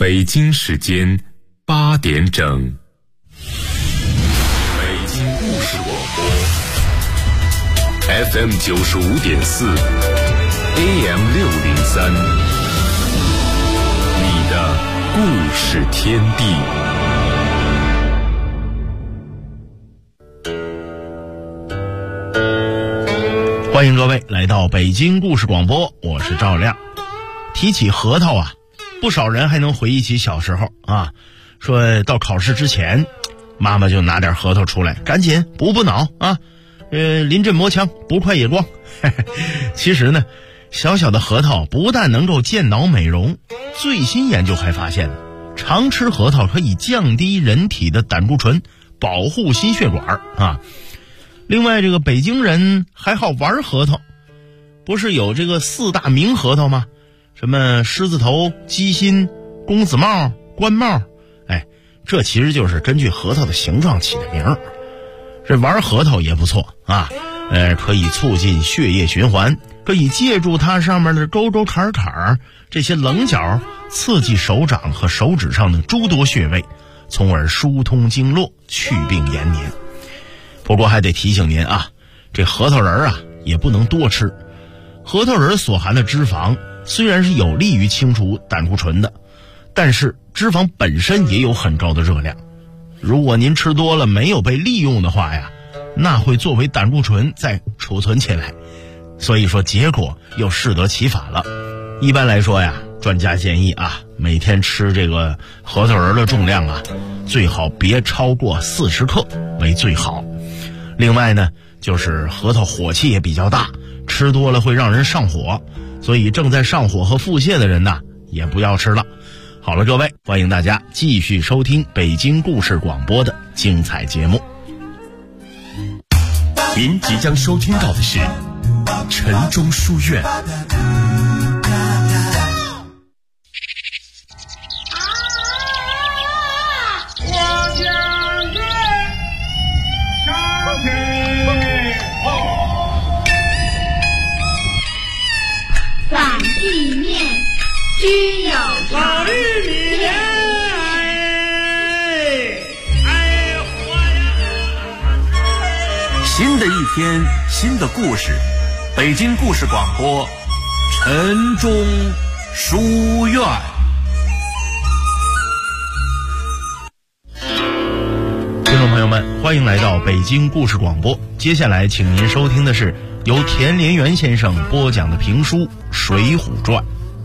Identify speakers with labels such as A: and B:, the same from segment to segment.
A: 北京时间8点整，北京故事广播 FM 95.4 AM 603，你的故事天地。
B: 欢迎各位来到北京故事广播，我是赵亮。提起核桃啊，不少人还能回忆起小时候啊，说到考试之前，妈妈就拿点核桃出来，赶紧补脑啊，临阵磨枪，不快也光。其实呢，小小的核桃不但能够健脑美容，最新研究还发现，常吃核桃可以降低人体的胆固醇，保护心血管啊。另外，这个北京人还好玩核桃，不是有这个4大名核桃吗？什么狮子头、鸡心、公子帽、官帽，这其实就是根据核桃的形状起的名。这玩核桃也不错啊，可以促进血液循环，可以借助它上面的沟沟坎坎这些棱角，刺激手掌和手指上的诸多穴位，从而疏通经络，去病延年。不过还得提醒您啊，这核桃仁啊也不能多吃。核桃仁所含的脂肪虽然是有利于清除胆固醇的，但是脂肪本身也有很高的热量。如果您吃多了没有被利用的话呀，那会作为胆固醇再储存起来，所以说结果又适得其反了。一般来说呀，专家建议啊，每天吃这个核桃仁的重量啊，最好别超过40克为最好。另外呢，就是核桃火气也比较大，吃多了会让人上火，所以正在上火和腹泻的人呢，也不要吃了。好了，各位，欢迎大家继续收听北京故事广播的精彩节目。
A: 您即将收听到的是城中书院。
C: 反地面居有常，
D: 新的一天，新的故事，北京故事广播，城中书院。
B: 听众朋友们，欢迎来到北京故事广播。接下来请您收听的是由田连元先生播讲的评书《水浒传》。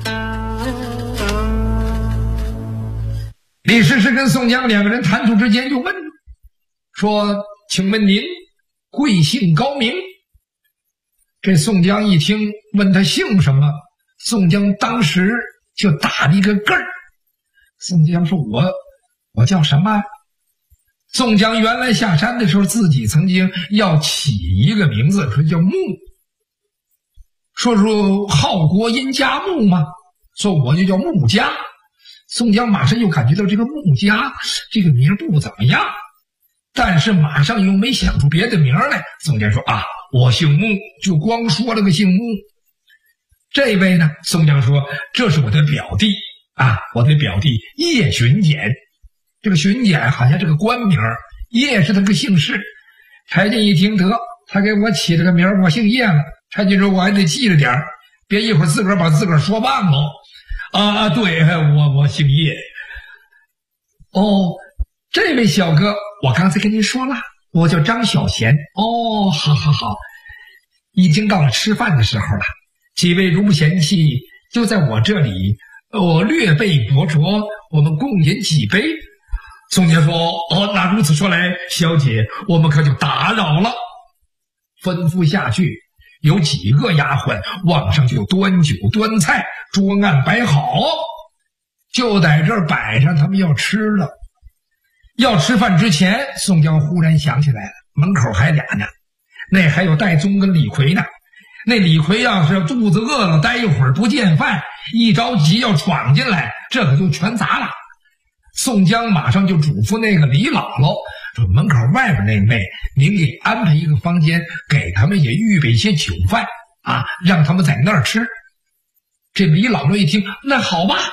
E: 李师师跟宋江两个人谈吐之间就问说，请问您贵姓高名？这宋江一听问他姓什么，宋江当时就打了一个嗝儿。宋江说，我叫什么？宋江原来下山的时候自己曾经要起一个名字，说叫穆，说号国殷家穆嘛，说我就叫穆家。宋江马上又感觉到这个穆家这个名不怎么样，但是马上又没想出别的名来。宋江说啊，我姓穆，就光说了个姓穆。这位呢，宋江说这是我的表弟啊，我的表弟叶巡检。这个巡检好像这个官名，叶是他个姓氏。柴进一听，得，他给我起了个名，我姓叶了。柴进说，我还得记着点，别一会儿自个儿把自个儿说忘了。啊，对，我姓叶。哦，这位小哥，我刚才跟您说了，我叫张小贤。哦，好，已经到了吃饭的时候了，几位如不嫌弃，就在我这里，我略备薄酌，我们共饮几杯。宋江说，哦，那如此说来，小姐，我们可就打扰了。吩咐下去，有几个丫鬟往上就端酒端菜，桌案摆好，就在这儿摆上，他们要吃了。要吃饭之前，宋江忽然想起来了，门口还俩呢，那还有戴宗跟李逵呢。那李逵要是肚子饿了，待一会儿不见饭，一着急要闯进来，这可就全砸了。宋江马上就嘱咐那个李姥姥说，门口外边那位，您给安排一个房间，给他们也预备一些酒饭啊，让他们在那儿吃。这李姥姥一听，那好吧，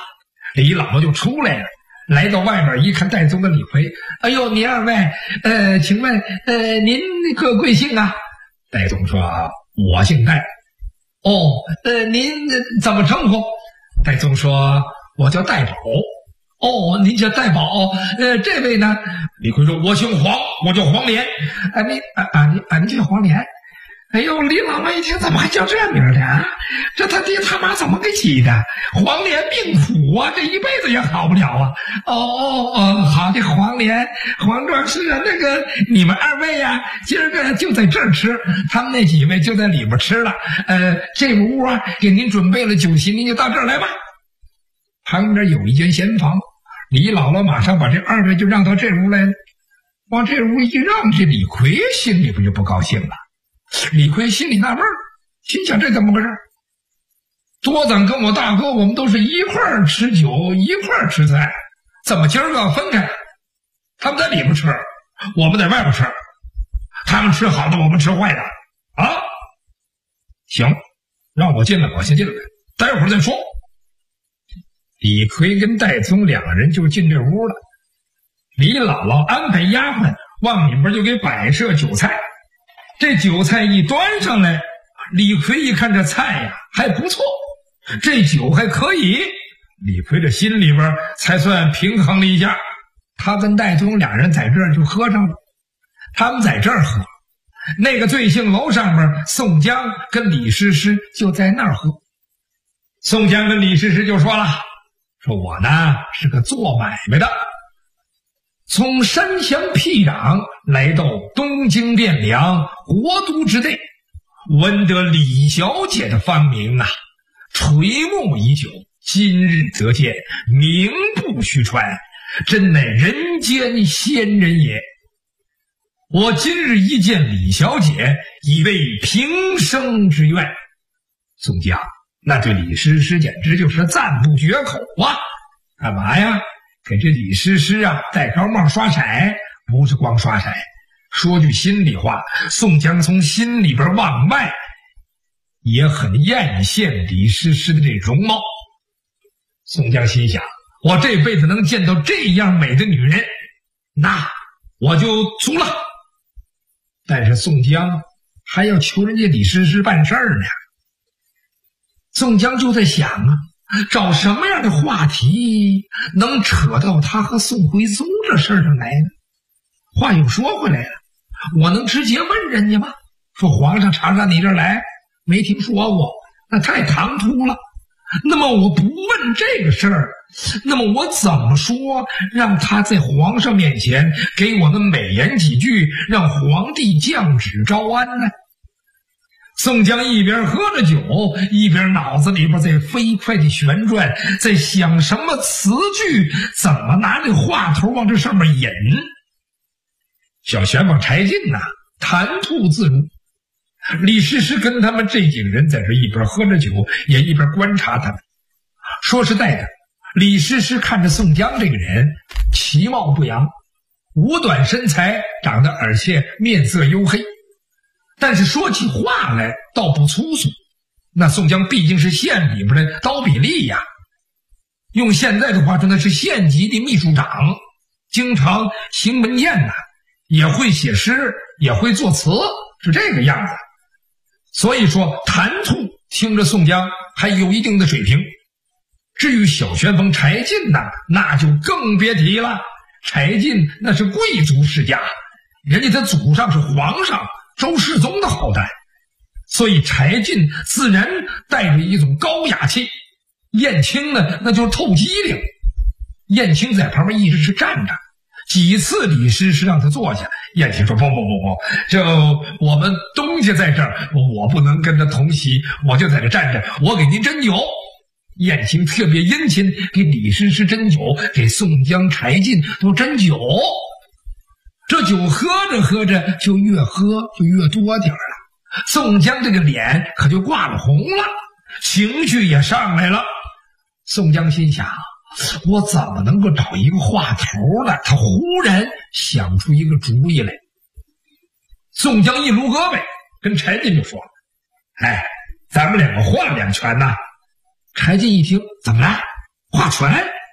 E: 李姥姥就出来了，来到外边一看戴宗跟李逵，哎呦，你二位，请问，您各贵姓啊？戴宗说，我姓戴。哦，您怎么称呼？戴宗说，我叫戴宝。哦，您叫戴宝。这位呢？李逵说，我姓黄，我叫黄连。您叫黄连。哎呦，李姥姥一听，怎么还叫这名的啊？这他爹他妈怎么给起的？黄连命苦啊，这一辈子也好不了啊！好的，黄连，黄壮士啊，那个你们二位啊，今儿个就在这儿吃，他们那几位就在里边吃了。这屋啊，给您准备了酒席，您就到这儿来吧。旁边有一间闲房，李姥姥马上把这二位就让到这屋来了。往这屋一让，这李逵心里不就不高兴了？李逵心里纳闷，心想这怎么回事？多咱跟我大哥我们都是一块儿吃酒一块儿吃菜，怎么今儿个要分开？他们在里边吃，我们在外边吃，他们吃好的我们吃坏的啊！行，让我进来，我先进来，待会儿再说。李逵跟戴宗两个人就进这屋了，李姥姥安排丫鬟往里边就给摆设酒菜。这酒菜一端上来，李逵一看这菜呀还不错，这酒还可以，李逵这心里边才算平衡了一下。他跟戴宗俩人在这儿就喝上了，他们在这儿喝，那个醉杏楼上面宋江跟李师师就在那儿喝。宋江跟李师师就说了，说我呢是个做买卖的，从山乡僻壤来到东京汴梁国都之内，闻得李小姐的芳名啊，垂暮已久，今日得见，名不虚传，真乃人间仙人也。我今日一见李小姐，已为平生之愿。宋江那对李师师简直就是赞不绝口啊！干嘛呀？给这李师师啊戴高帽刷色，不是光刷色。说句心里话，宋江从心里边往外也很艳羡李师师的这容貌。宋江心想，我这辈子能见到这样美的女人，那我就足了。但是宋江还要求人家李师师办事儿呢。宋江就在想啊，找什么样的话题能扯到他和宋徽宗这事儿上来呢？话又说回来了，我能直接问人家吗？说皇上常上你这儿来，没听说过，那太唐突了。那么我不问这个事儿，那么我怎么说让他在皇上面前给我们美言几句，让皇帝降旨招安呢？宋江一边喝着酒，一边脑子里边在飞快的旋转，在想什么词句，怎么拿这话头往这上面引。小旋风柴进谈吐自如，李师师跟他们这几个人在这一边喝着酒，也一边观察他们。说实在的，李师师看着宋江这个人其貌不扬，五短身材，长得而且面色黝黑，但是说起话来倒不粗俗。那宋江毕竟是县里边的刀比利呀，用现在的话说，那是县级的秘书长，经常行文件也会写诗，也会作词，是这个样子。所以说谈吐听着宋江还有一定的水平。至于小旋风柴进那就更别提了。柴进那是贵族世家，人家的祖上是皇上周世宗的后代，所以柴进自然带着一种高雅气。燕青呢，那就是透机灵。燕青在旁边一直是站着，几次李师师让他坐下，燕青说不，这我们东家在这儿，我不能跟他同席，我就在这站着，我给您斟酒。燕青特别殷勤，给李师师斟酒，给宋江柴进都斟酒。这酒喝着喝着就越喝就越多点了，宋江这个脸可就挂了红了，情绪也上来了。宋江心想，我怎么能够找一个话头呢？他忽然想出一个主意来。宋江一撸胳膊跟柴进就说了，咱们两个画两拳呐。柴进一听，怎么了？画拳？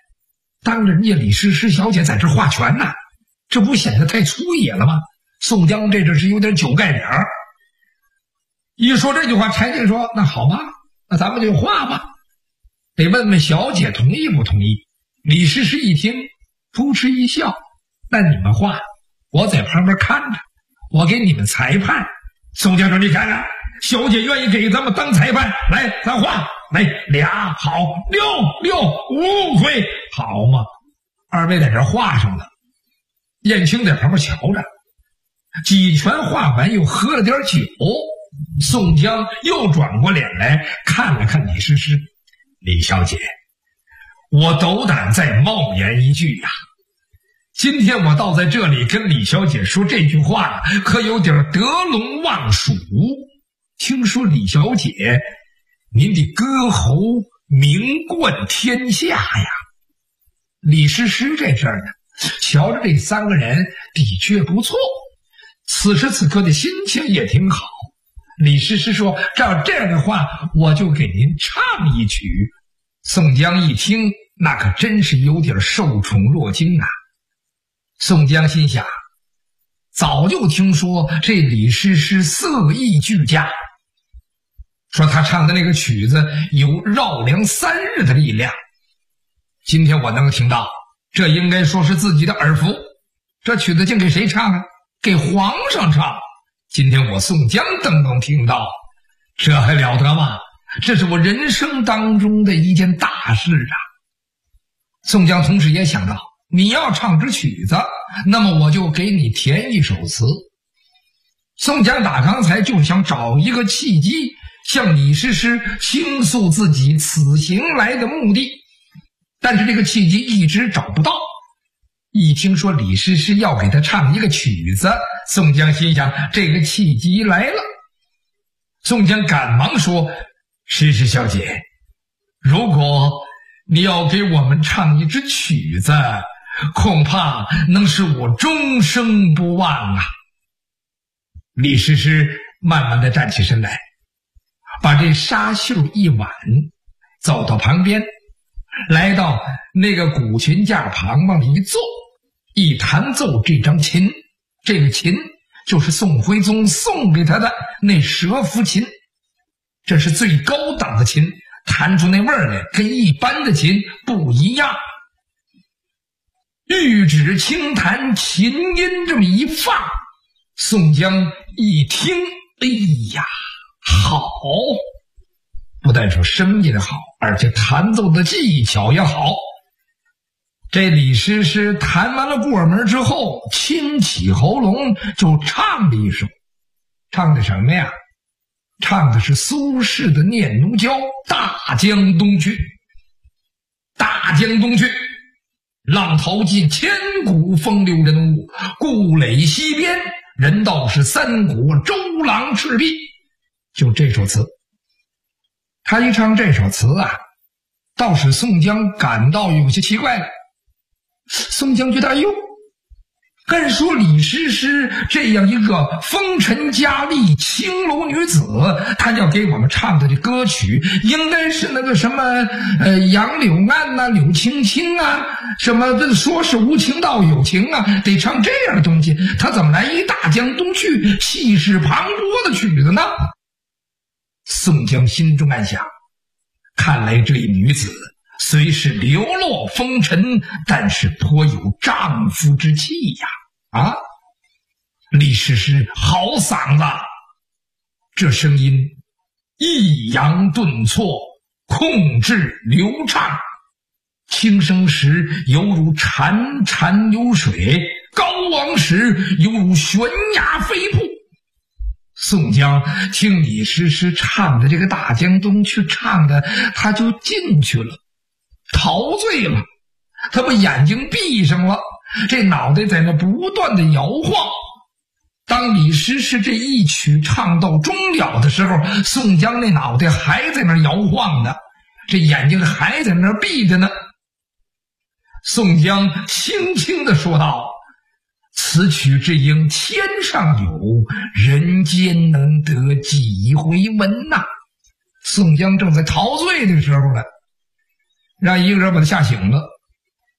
E: 当着人家李师师小姐在这画拳呢，这不显得太粗野了吗？宋江这是有点酒盖脸儿。一说这句话，柴进说：“那好吧，那咱们就画吧，得问问小姐同意不同意。”李师师一听，扑哧一笑：“那你们画，我在旁边看着，我给你们裁判。”宋江说：“你看看，小姐愿意给咱们当裁判，来，咱画，来俩好，6、5回，好嘛！二位在这画上了。”燕青在旁边瞧着，几拳画完，又喝了点酒。宋江又转过脸来看了看李师师：“李小姐，我斗胆再冒言一句呀，今天我倒在这里跟李小姐说这句话，可有点得陇望蜀。听说李小姐您的歌喉名冠天下呀。”李师师这阵儿呢，瞧着这3个人的确不错，此时此刻的心情也挺好。李师师说：“照这样的话，我就给您唱一曲。”宋江一听，那可真是有点受宠若惊啊。宋江心想，早就听说这李师师色艺俱佳，说他唱的那个曲子有绕梁3日的力量。今天我能够听到，这应该说是自己的耳福。这曲子竟给谁唱啊？给皇上唱。今天我宋江登能听到，这还了得吗？这是我人生当中的一件大事啊。宋江同时也想到，你要唱支曲子，那么我就给你填一首词。宋江打刚才就想找一个契机，向李师师倾诉自己此行来的目的，但是这个契机一直找不到。一听说李师师要给他唱一个曲子，宋江心想，这个契机来了。宋江赶忙说：“师师小姐，如果你要给我们唱一支曲子，恐怕能使我终生不忘啊。”李师师慢慢的站起身来，把这纱袖一挽，走到旁边，来到那个古琴架旁往里一坐，一弹奏这张琴。这个琴就是宋徽宗送给他的那蛇符琴，这是最高档的琴，弹出那味儿来跟一般的琴不一样。玉指轻弹，琴音这么一放，宋江一听，哎呀，好！不但说声音好，而且弹奏的技巧也好。这李师师弹完了过门之后，清起喉咙就唱了一首。唱的什么呀？唱的是苏轼的《念奴娇·大江东去》。大江东去，浪淘尽，千古风流人物。故垒西边，人道是三国周郎赤壁。就这首词，他一唱这首词啊，倒使宋江感到有些奇怪了。宋江觉得，哎呦，按说李师师这样一个风尘佳丽青楼女子，她要给我们唱的这歌曲应该是那个什么杨柳岸呐、柳青青啊，什么这说是无情道有情啊，得唱这样的东西。她怎么来一大江东去，气势磅礴的曲子呢？宋江心中暗想，看来这一女子虽是流落风尘，但是颇有丈夫之气呀！啊，李师师好嗓子，这声音抑扬顿挫，控制流畅，轻声时犹如潺潺流水，高昂时犹如悬崖飞瀑。宋江听李师师唱的这个大江东去，唱的他就进去了，陶醉了，他把眼睛闭上了，这脑袋在那不断的摇晃。当李师师这一曲唱到终了的时候，宋江那脑袋还在那摇晃呢，这眼睛还在那闭着呢。宋江轻轻地说道：“此曲只应天上有，人间能得几回闻呐。”宋江正在陶醉的时候呢，让一个人把他吓醒了。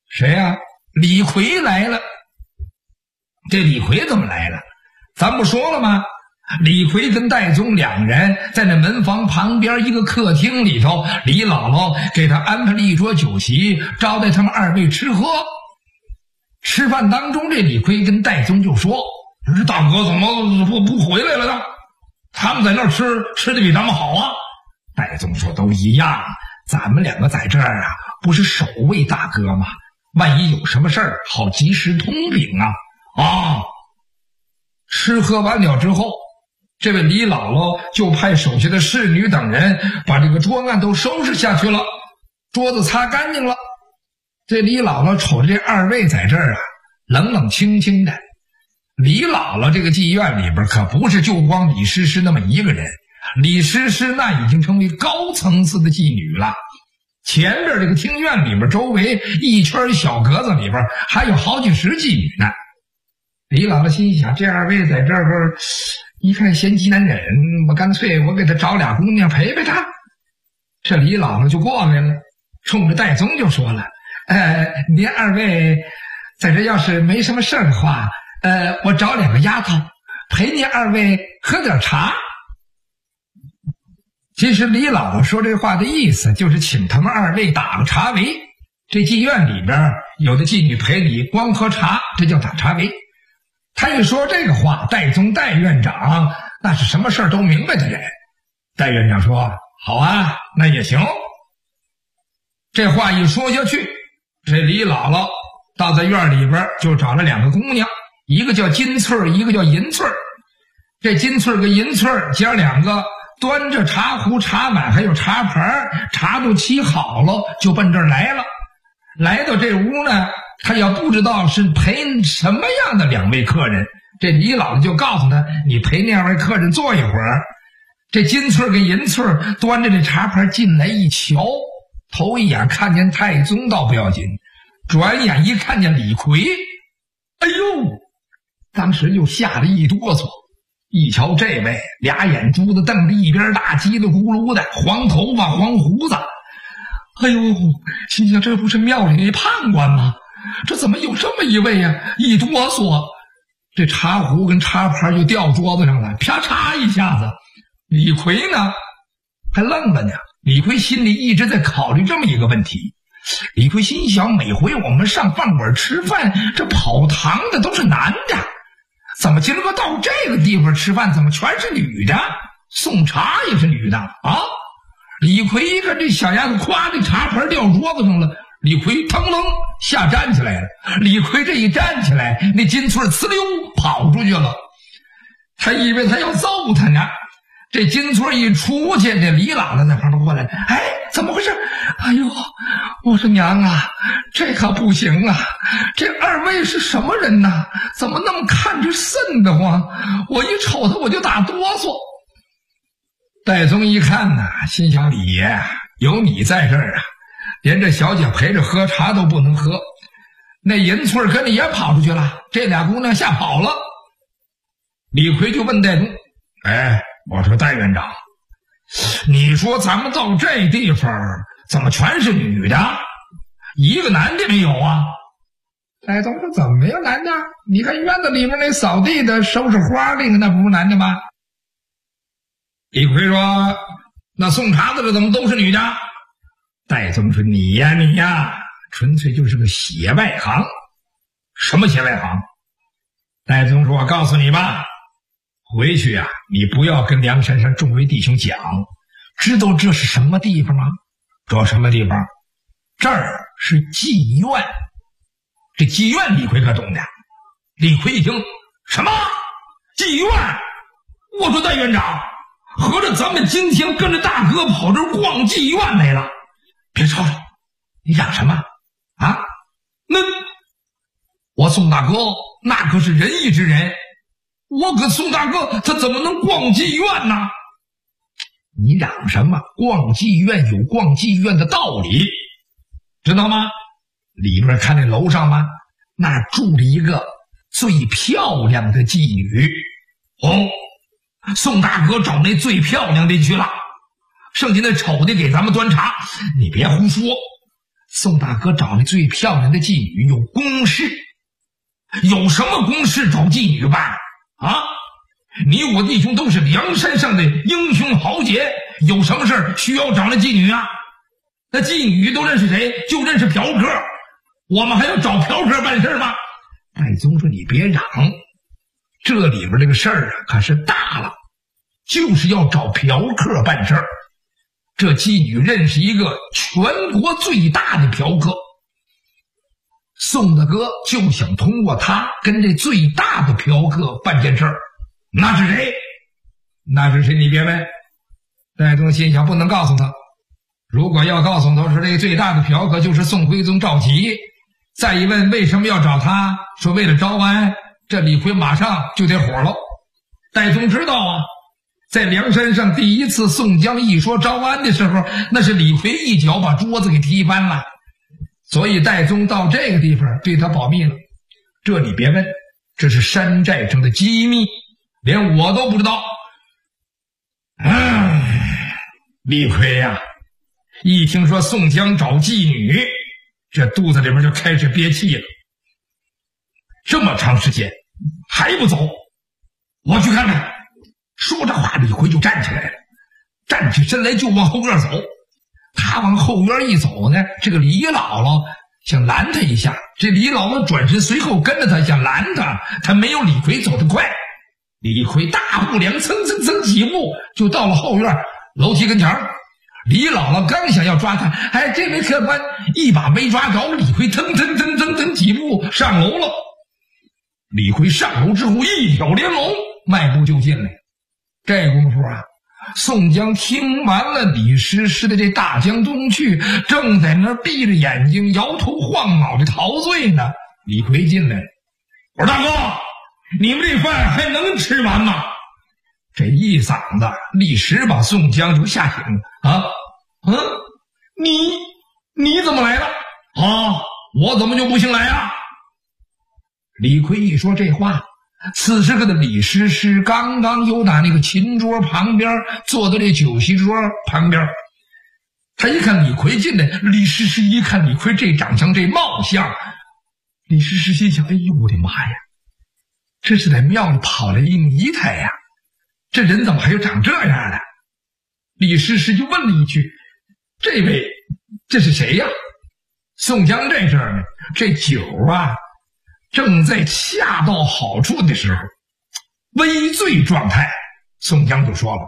E: 谁呀？李逵来了。这李逵怎么来了？咱不说了吗？李逵跟戴宗两人在那门房旁边一个客厅里头，李姥姥给他安排了一桌酒席，招待他们二位吃喝。吃饭当中，这李逵跟戴宗就说：“这大哥怎么不回来了呢？他们在那儿吃的比咱们好啊。”戴宗说：“都一样，咱们两个在这儿啊，不是守卫大哥吗？万一有什么事儿，好及时通禀啊！”啊！吃喝完了之后，这位李姥姥就派手下的侍女等人把这个桌案都收拾下去了，桌子擦干净了。这李姥姥瞅着这二位在这儿啊，冷冷清清的。李姥姥这个妓院里边可不是就光李师师那么一个人，李师师那已经成为高层次的妓女了。前边这个厅院里边，周围一圈小格子里边还有好几十妓女呢。李姥姥心想，这二位在这儿一看嫌极难忍，我干脆我给他找俩姑娘陪陪他。这李姥姥就过来了，冲着戴宗就说了：“您二位在这要是没什么事儿的话，我找两个丫头陪您二位喝点茶。”其实李姥姥说这话的意思就是请他们二位打个茶围。这妓院里边有的妓女陪你光喝茶，这叫打茶围。他一说这个话，戴宗戴院长那是什么事儿都明白的人。戴院长说：“好啊，那也行。”这话一说下去，这李姥姥倒在院里边就找了两个姑娘，一个叫金翠，一个叫银翠。这金翠跟银翠姐两个端着茶壶、茶碗还有茶盘，茶都沏好了，就奔这儿来了。来到这屋呢，他也不知道是陪什么样的两位客人，这李姥姥就告诉他：“你陪那位客人坐一会儿。”这金翠跟银翠端着这茶盘进来一瞧，头一眼看见太宗倒不要紧，转眼一看见李逵，哎呦，当时就吓得一哆嗦。一瞧这位，俩眼珠子瞪着一边大，叽里咕噜的，黄头发黄胡子。哎呦，心想这不是庙里那判官吗？这怎么有这么一位呀？一哆嗦，这茶壶跟茶盘就掉桌子上了，啪嚓一下子。李逵呢还愣了呢。李逵心里一直在考虑这么一个问题。李逵心想，每回我们上饭馆吃饭，这跑堂的都是男的，怎么今儿个到这个地方吃饭，怎么全是女的？送茶也是女的啊！李逵一看这小丫头，咵，这茶盘掉桌子上了。李逵腾楞下站起来了。李逵这一站起来，那金翠呲溜跑出去了。他以为他要揍他呢。这金翠一出去，这李姥姥在旁边过来，哎，怎么回事？哎呦，我说娘啊，这可不行啊！这二位是什么人呐？怎么那么看着瘆得慌？我一瞅他我就打哆嗦。戴宗一看呐，心想李爷有你在这儿啊，连这小姐陪着喝茶都不能喝。那银翠跟着也跑出去了，这俩姑娘吓跑了。李逵就问戴宗：“哎，我说戴院长，你说咱们到这地方怎么全是女的，一个男的没有啊？”戴宗说：“怎么没有男的？你看院子里面那扫地的、收拾花那个，那不是男的吗？”李逵说：“那送茶的这怎么都是女的？”戴宗说：“你呀，纯粹就是个血外行。”什么血外行？戴宗说：“我告诉你吧，回去啊，你不要跟梁山上众位弟兄讲，知道这是什么地方吗？这什么地方？这儿是妓院。这妓院李逵可懂的。李逵一听，什么妓院？我说戴院长，合着咱们今天跟着大哥跑这儿逛妓院来了？别吵吵，你嚷什么啊？那我宋大哥那可是仁义之人，我可宋大哥他怎么能逛妓院呢？你嚷什么？逛妓院有逛妓院的道理，知道吗？里边看那楼上吗？那住着一个最漂亮的妓女。哦，宋大哥找那最漂亮的去了，剩下那丑的给咱们端茶。你别胡说， 宋大哥找那最漂亮的妓女有公事，有什么公事找妓女办啊？你我弟兄都是梁山上的英雄豪杰，有什么事儿需要找那妓女啊？那妓女都认识谁？就认识嫖客，我们还要找嫖客办事吗？戴宗说你别嚷，这里边这个事儿啊可是大了，就是要找嫖客办事儿。这妓女认识一个全国最大的嫖客，宋大哥就想通过他跟这最大的嫖客办件事儿。那是谁？那是谁？你别问。戴宗心想不能告诉他，如果要告诉他说这个最大的嫖客就是宋徽宗赵佶，再一问为什么要找他，说为了招安，这李逵马上就得火了。戴宗知道啊，在梁山上第一次宋江一说招安的时候，那是李逵一脚把桌子给踢翻了，所以戴宗到这个地方对他保密了。这你别问，这是山寨上的机密，连我都不知道。李逵呀，一听说宋江找妓女，这肚子里面就开始憋气了。这么长时间还不走，我去看看。说着话，李逵就站起来了，站起身来就往后院走。他往后院一走呢，这个李姥姥想拦他一下，这李姥姥转身随后跟着他想拦他，他没有李逵走得快。李逵大步两蹭蹭蹭几步就到了后院楼梯跟前。李姥姥刚想要抓他，这位客官一把没抓着，李逵腾腾腾腾腾几步上楼了。李逵上楼之后一挑连龙，迈步就进来。这功夫啊，宋江听完了李师师的这大江东去，正在那闭着眼睛摇头晃脑的陶醉呢。李逵进来了，我说大哥，你们这饭还能吃完吗？这一嗓子立时把宋江就吓醒了。你怎么来了啊？我怎么就不行来啊？李逵一说这话，此时的李师师刚刚由打那个琴桌旁边坐到这酒席桌旁边，他一看李逵进来，李师师一看李逵这长相这貌相，李师师心想，哎呦我的妈呀，这是在庙里跑来一泥胎呀，这人怎么还有长这样的？李师师就问了一句，这位这是谁呀？宋江这阵儿呢，这酒啊正在恰到好处的时候，微醉状态。宋江就说了，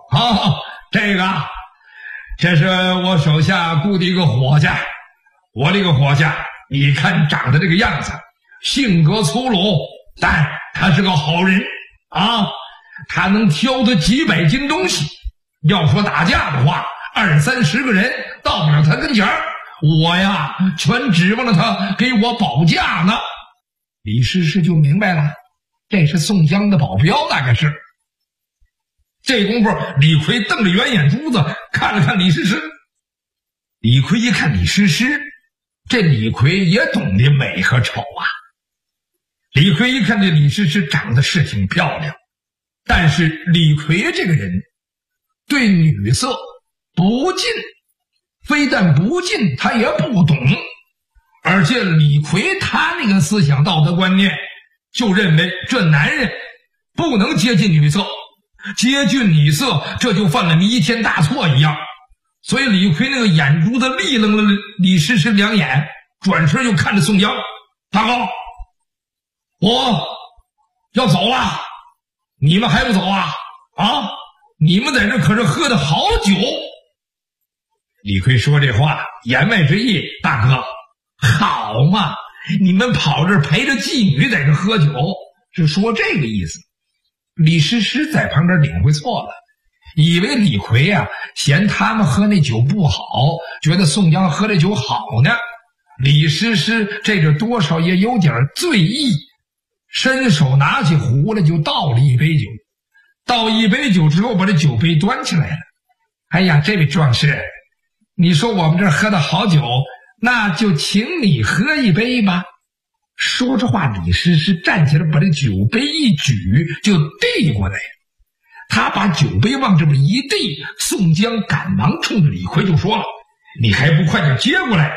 E: 这是我手下雇的一个伙计，我这个伙计你看长得这个样子，性格粗鲁，但他是个好人啊，他能挑得几百斤东西，要说打架的话，20-30个人到不了他跟前儿，我呀全指望着他给我保驾呢。李师师就明白了，这是宋江的保镖，大概是。这功夫李逵瞪着圆眼珠子看了看李师师。李逵一看李师师，这李逵也懂得美和丑啊。李逵一看这李师师长得是挺漂亮，但是李逵这个人对女色不近，非但不近，他也不懂。而且李逵他那个思想道德观念就认为这男人不能接近女色，接近女色这就犯了弥天大错一样。所以李逵那个眼珠子立愣了李师师两眼，转身又看着宋江，大哥，我要走了，你们还不走啊？你们在这可是喝的好酒。李逵说这话言外之意，大哥好嘛，你们跑这儿陪着妓女在这喝酒，是说这个意思。李师师在旁边领会错了，以为李逵啊嫌他们喝那酒不好，觉得宋江喝这酒好呢。李师师这个多少也有点醉意，伸手拿起壶来就倒了一杯酒。倒一杯酒之后，把这酒杯端起来了。哎呀，这位壮士，你说我们这儿喝的好酒，那就请你喝一杯吧。说着话，李师师站起来，把这酒杯一举就递过来。他把酒杯往这边一递，宋江赶忙冲着李逵就说了，你还不快点接过来，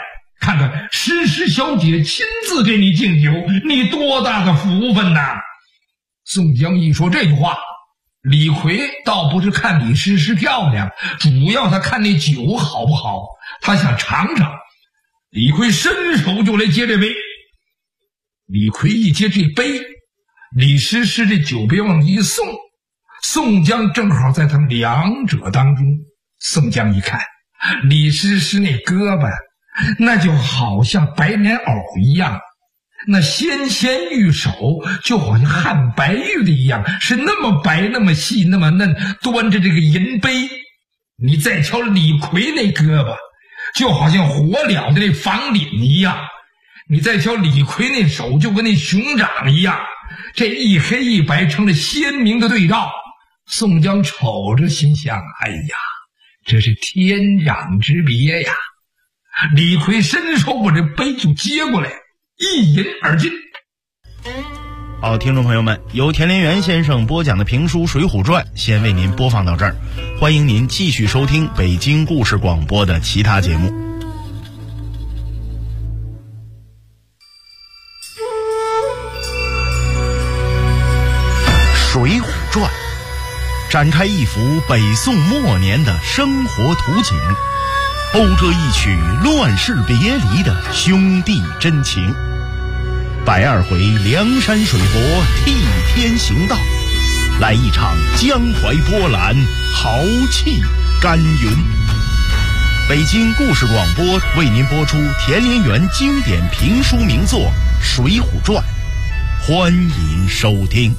E: 看看诗诗小姐亲自给你敬酒，你多大的福分呐！宋江一说这句话，李逵倒不是看李诗诗漂亮，主要他看那酒好不好，他想尝尝。李逵伸手就来接这杯，李逵一接这杯，李诗诗这酒杯往一送，宋江正好在他们两者当中。宋江一看李诗诗那胳膊，那就好像白莲藕一样，那纤纤玉手就好像汉白玉的一样，是那么白那么细那么嫩，端着这个银杯。你再瞧李逵那胳膊，就好像火燎的那房领一样，你再瞧李逵那手，就跟那熊掌一样，这一黑一白成了鲜明的对照。宋江瞅着心想，哎呀，这是天壤之别呀！李逵伸手把这杯就接过来，一饮而尽。
B: 好，听众朋友们，由田连元先生播讲的评书《水浒传》先为您播放到这儿，欢迎您继续收听北京故事广播的其他节目。《水浒传》展开一幅北宋末年的生活图景，讴歌一曲乱世别离的兄弟真情。120回梁山水泊替天行道，来一场江淮波澜，豪气干云。北京故事广播为您播出田连元经典评书名作《水浒传》，欢迎收听。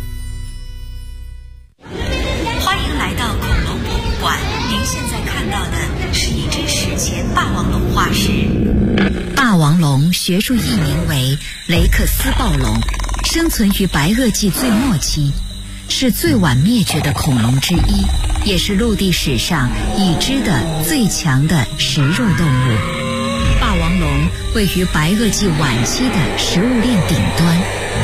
F: 欢迎来到恐龙博物馆，您现在看到的是一只史前霸王龙化石。霸王龙学术译名为雷克斯暴龙，生存于白垩纪最末期，是最晚灭绝的恐龙之一，也是陆地史上已知的最强的食肉动物。霸王龙位于白垩纪晚期的食物链顶端。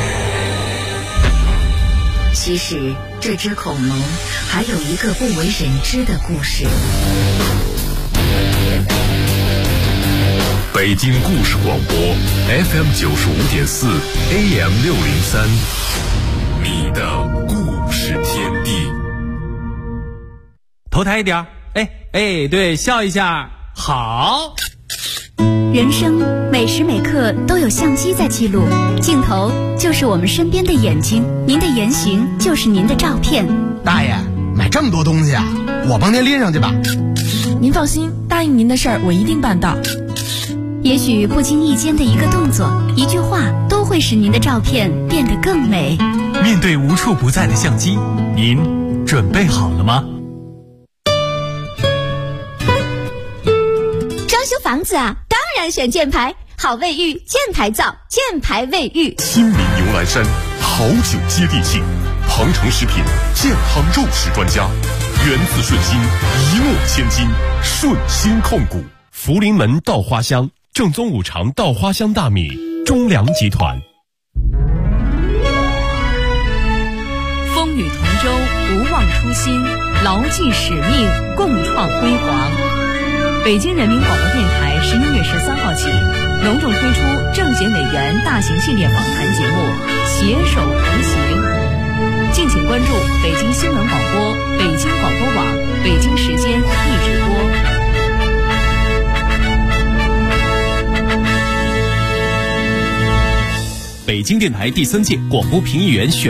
F: 其实这只恐龙还有一个不为人知的故事。
A: 北京故事广播 FM 95.4 AM 603，你的故事天地。
G: 头抬一点，对，笑一下，好。
H: 人生每时每刻都有相机在记录，镜头就是我们身边的眼睛，您的言行就是您的照片。
I: 大爷，买这么多东西啊，我帮您拎上去吧。
J: 您放心，答应您的事儿我一定办到。
H: 也许不经意间的一个动作、一句话，都会使您的照片变得更美。
A: 面对无处不在的相机，您准备好了吗？
H: 装修房子啊，当然选箭牌，好卫浴，箭牌造，箭牌卫浴。
A: 亲民牛栏山，好酒接地气，庞城食品健康肉食专家，源自顺心，一诺千金，顺心控股。福临门稻花香，正宗五常稻花香大米，中粮集团。
F: 风雨同舟，不忘初心，牢记使命，共创辉煌。北京人民广播电台11月13号起，隆重推出政协委员大型系列访谈节目《携手同行》，敬请关注北京新闻广播、北京广播网、北京时间一直播。
A: 北京电台第3届广播评议员选